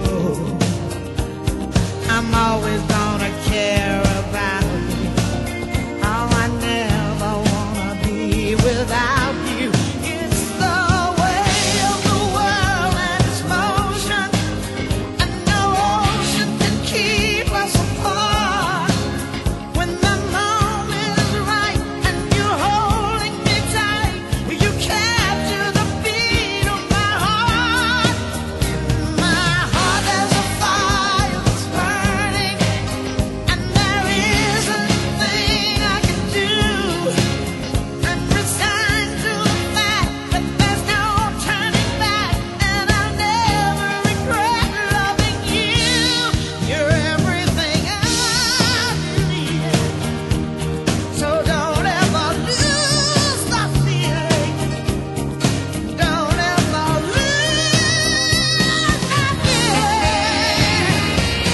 I'm always gonna care about you. Oh, I never wanna be without you. It's the way of the world and its motion, and no ocean can keep us apart. When the moment is right and you're holding me tight, you capture the beat of my heart. In my heart there's a fire that's burning, and there isn't a thing I can do. I'm resigned to the fact that there's no turning back, and I'll never regret loving you. You're everything I need, so don't ever lose the feeling. Don't ever lose that feeling.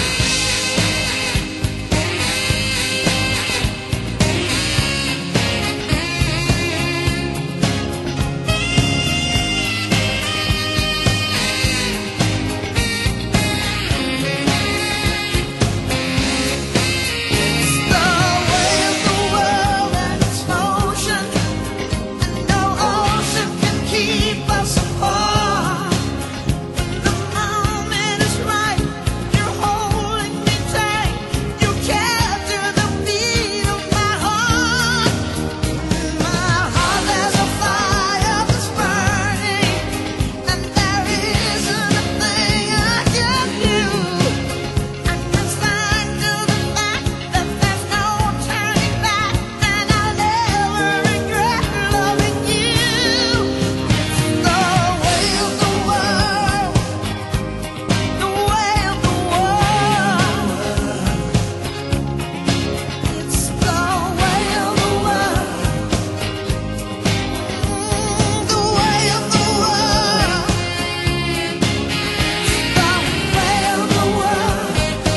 It's the way of the world and its motion, and no ocean can keep us apart. When the moment is right, you're holding me tight. You capture the beat of my heart. In my heart there's a fire that's burning, and there isn't a thing I can do. I'm resigned to the fact that there's no turning back, and I'll never regret loving you. It's the way of the world, the way of the world. It's the way of the world, the way of the world. It's the way of the world,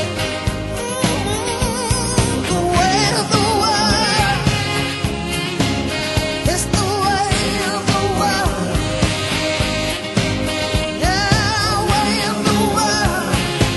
the way of the world. It's the way of the world, yeah, way of the world.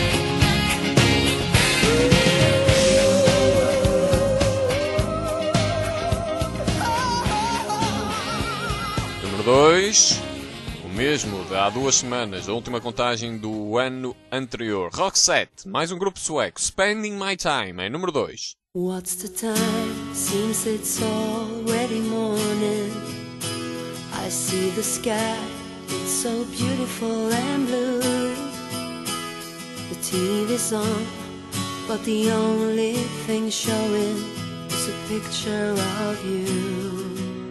Número 2, o mesmo de há 2 semanas, a última contagem do ano anterior. Roxette, mais um grupo sueco, Spending My Time, em número 2. What's the time? Seems it's already morning. I see the sky, it's so beautiful and blue. The TV's on, but the only thing showing is a picture of you.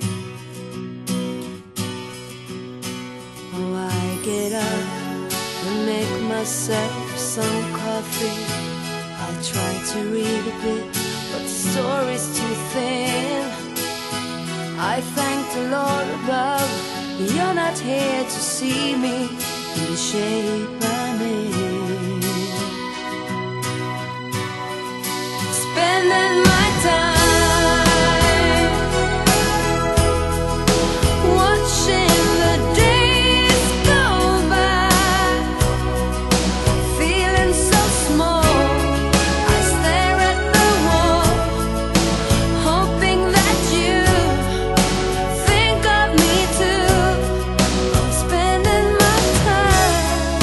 Oh, I get up and make myself some coffee. I'll try to read a bit, but story's too thin. I thank the Lord above, you're not here to see me in the shape I'm in. Spending my time watching the days go by, feeling so small. I stare at the wall, hoping that you think of me too. I'm spending my time.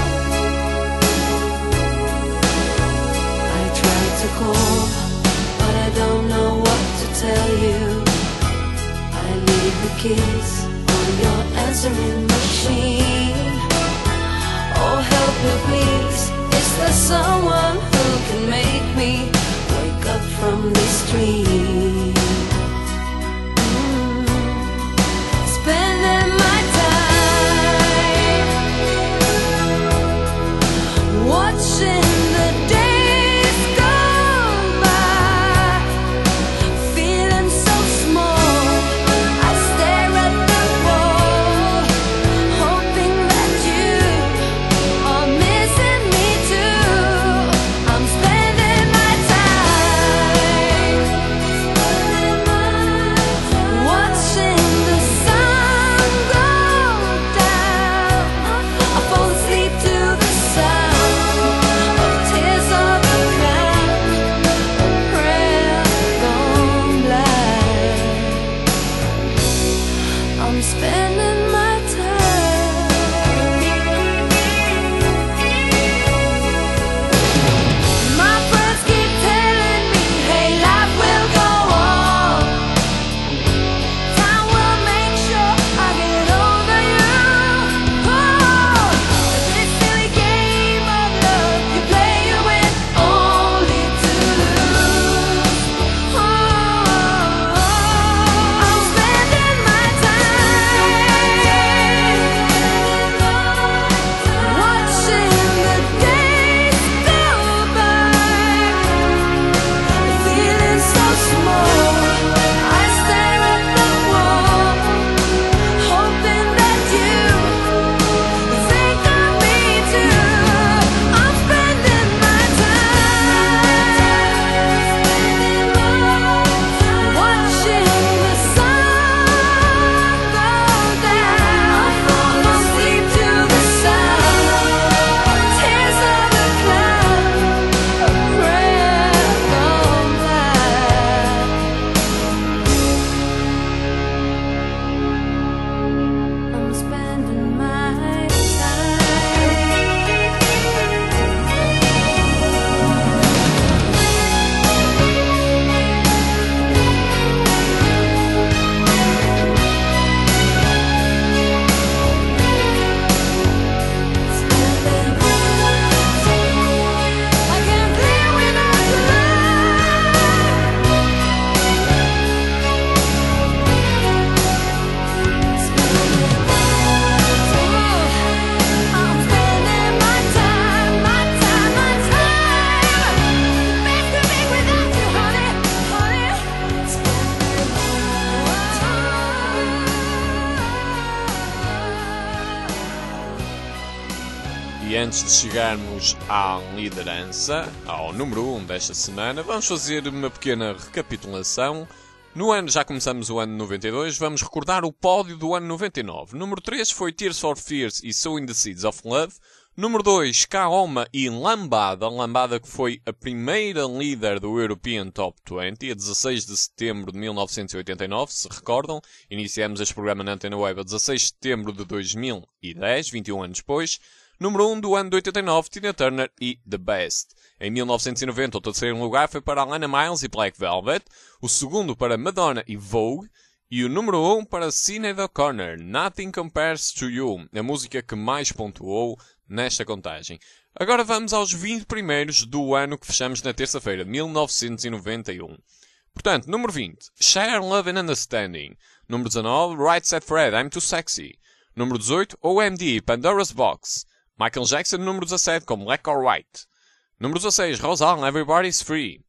I tried to call, but I don't know what to tell you. I leave the keys on your answering machine. Oh, help me please, is there someone who can make me wake up from this dream? Spending my time watching the days go by, feeling so small. I stare at the wall, hoping that you are missing me too. I'm spending my time watching the sun go down. I fall asleep to the sound of tears of a clown, a prayer gone blind. I'm spending my time. My friends keep telling me, hey, life will go on. Time will make sure I get over you. Oh, this silly game of love you play, you win only to lose. Oh, I'm spending my time watching the days go by, feeling so small. I stare at the wall, hoping that you think of me too. I'm spending my time watching the sun go down. Fall asleep to the sound, tears of a clown, a prayer gone blind. I'm spending my I can't live without your I'm spending my time, my time, my time. Makes me big without you, honey, honey. E antes de chegarmos à liderança, ao número 1 desta semana, vamos fazer uma pequena recapitulação. No ano, já começamos o ano 92, vamos recordar o pódio do ano 99. Número 3 foi Tears for Fears e Sowing the Seeds of Love. Número 2, Kaoma e Lambada. Lambada que foi a primeira líder do European Top 20, a 16 de setembro de 1989, se recordam. Iniciamos este programa na Antena Web a 16 de setembro de 2010, 21 anos depois. Número 1 do ano de 89, Tina Turner e The Best. Em 1990, o terceiro lugar foi para Alana Miles e Black Velvet. O segundo para Madonna e Vogue. E o número 1 para Sinead O'Connor, Nothing Compares to You, a música que mais pontuou nesta contagem. Agora vamos aos 20 primeiros do ano que fechamos na terça-feira, 1991. Portanto, número 20, Share Love and Understanding. Número 19, Right Said Fred, I'm Too Sexy. Número 18, OMD, Pandora's Box. Michael Jackson, número 17, com Black or White. Número 16, Rosal, Everybody's Free.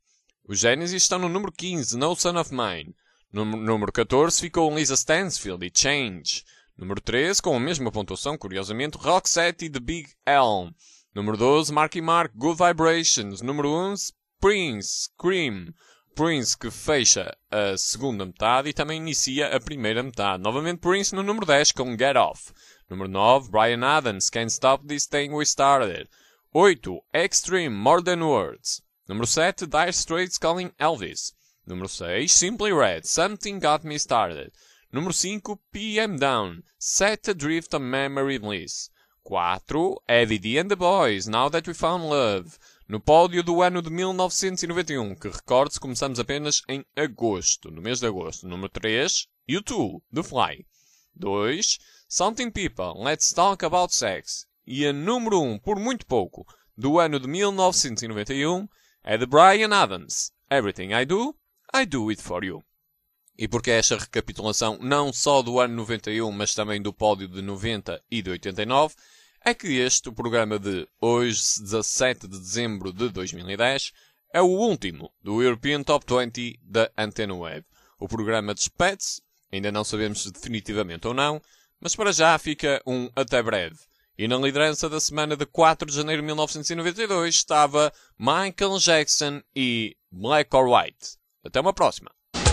Os Genesis estão no número 15, No Son of Mine. Número 14 ficou Lisa Stansfield e Change. Número 13, com a mesma pontuação, curiosamente, Roxette e The Big Elm. Número 12, Marky Mark, Good Vibrations. Número 11, Prince, Scream. Prince que fecha a segunda metade e também inicia a primeira metade. Novamente Prince no número 10 com Get Off. Número 9, Bryan Adams, Can't Stop This Thing We Started. 8, Extreme, More Than Words. Número 7, Dire Straits Calling Elvis. Número 6, Simply Red, Something Got Me Started. Número 5, PM Down, Set Adrift on Memory Bliss. 4, Eddie D and the Boys, Now That We Found Love. No pódio do ano de 1991, que recorde-se começamos apenas em agosto, no mês de agosto. Número 3, U2, The Fly. 2, Something People, Let's Talk About Sex. E a número 1, por muito pouco, do ano de 1991, é de Bryan Adams, Everything I Do It For You. E porque esta recapitulação não só do ano 91, mas também do pódio de 90 e de 89, é que o programa de hoje, 17 de dezembro de 2010, é o último do European Top 20 da Antena Web. O programa despede-se, ainda não sabemos se definitivamente ou não, mas para já fica um até breve. E na liderança da semana de 4 de janeiro de 1992 estava Michael Jackson e Black or White. Até uma próxima!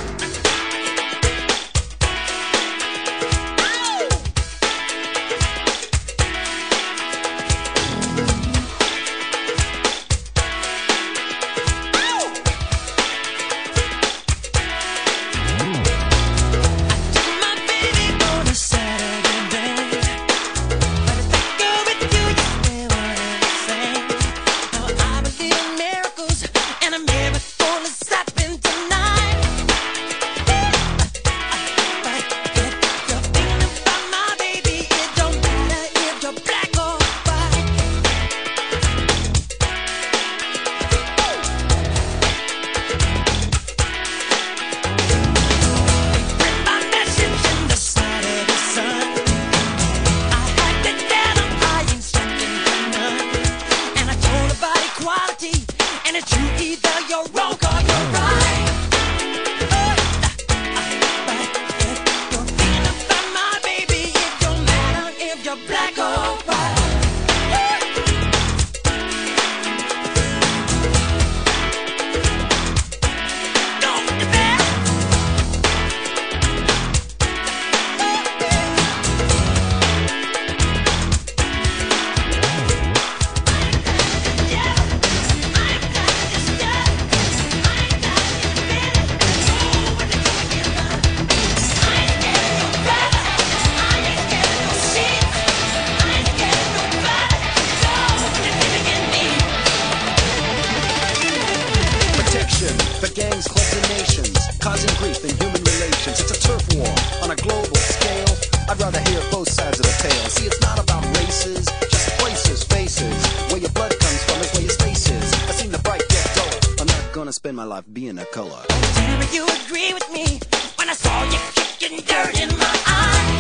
Spend my life being a color. Never you agree with me when I saw you kicking dirt in my eye.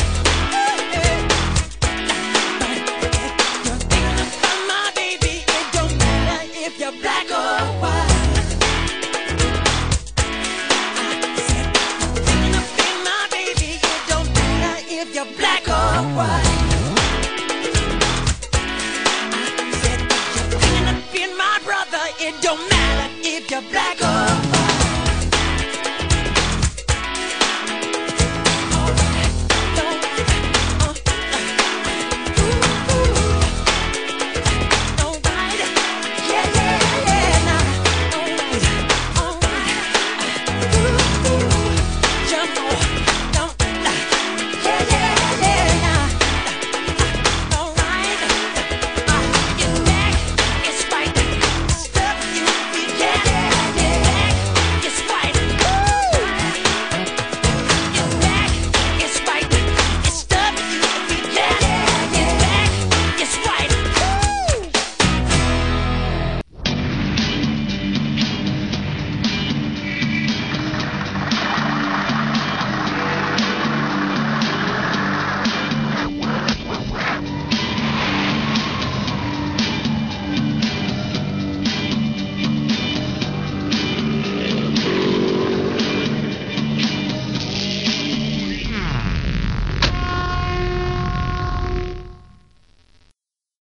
You're thinking about my baby. It don't matter if you're black or white. I said you're thinking about my baby. It don't matter if you're black or white. I said you're thinking about my brother. It don't matter if you're black or white.